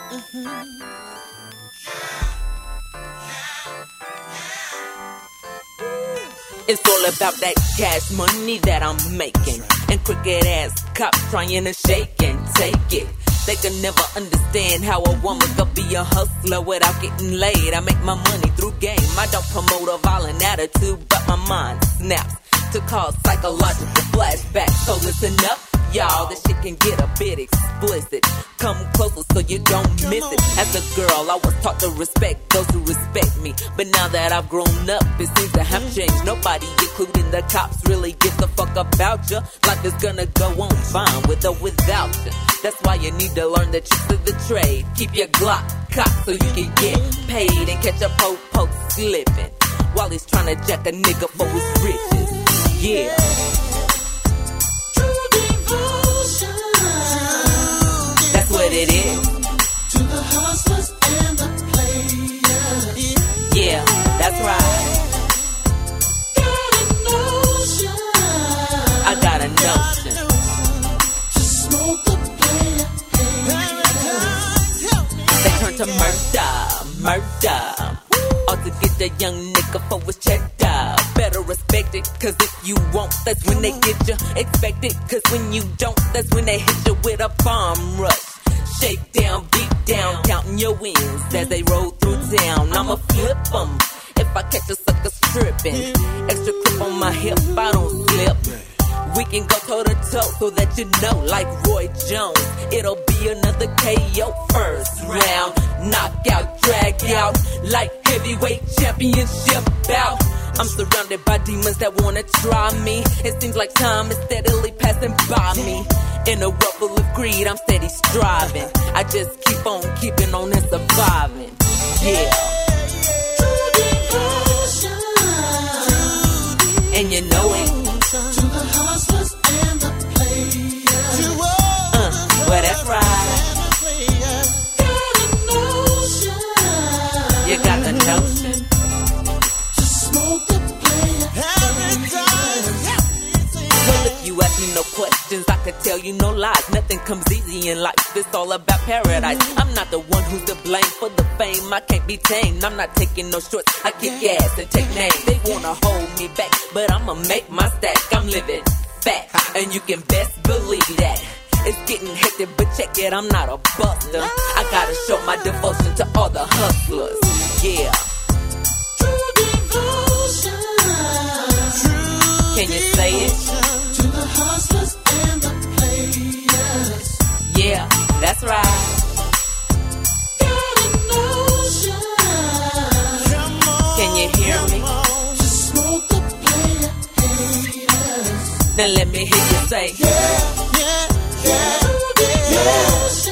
It's all about that cash money that I'm making. And crooked ass cops trying to shake and take it. They can never understand how a woman could be a hustler without getting laid. I make my money through game. I don't promote a violent attitude, but my mind snaps to cause psychological flashbacks. So listen up, y'all, this shit can get a bit explicit. Come closer so you don't miss it. As a girl, I was taught to respect those who respect me. But now that I've grown up, it seems to have changed. Nobody, including the cops, really gives a fuck about you. Life is gonna go on fine with or without you. That's why you need to learn the tricks of the trade. Keep your Glock cocked so you can get paid and catch a po-po slipping while he's trying to jack a nigga for his riches. Yeah. True devotion. That's what it is. To the hustlers and the players. Yeah, that's right. Got a notion. I got a notion. To smoke the player. They turn to murder. All to get the young nigga for his cheddar. Better respect it, cause if you won't, that's when they get you. Expect it, cause when you don't, that's when they hit you with a bomb rush. Shake down, beat down, counting your wins as they roll through town. I'ma flip 'em if I catch a sucker stripping. Extra clip on my hip, I don't slip. We can go toe to toe so that you know, like Roy Jones, it'll be another KO first round. Knockout, drag out, like heavyweight championship bout. I'm surrounded by demons that wanna try me. It seems like time is steadily passing by me. In a world full of greed, I'm steady striving. I just keep on keeping on and surviving. Yeah. True devotion. And you know it. To the hustlers and the players. Well, that's right. Got a notion. You got the notion. To smoke the player. Well, if you ask me no questions, I could tell you no lies. Nothing comes easy in life, it's all about paradise. I'm not the one who's to blame for the fame, I can't be tamed. I'm not taking no shorts, I kick ass and take names. They wanna hold me back, but I'ma make my stack. I'm living fat, and you can best believe that. It's getting hectic, but check it, I'm not a buster. I gotta show my devotion to all the hustlers. Yeah. True devotion. Can you say it? To the hustlers and the players. Yeah, that's right. Got a notion. Can you hear me? To smoke the player haters. Then let me hear you say, True devotion.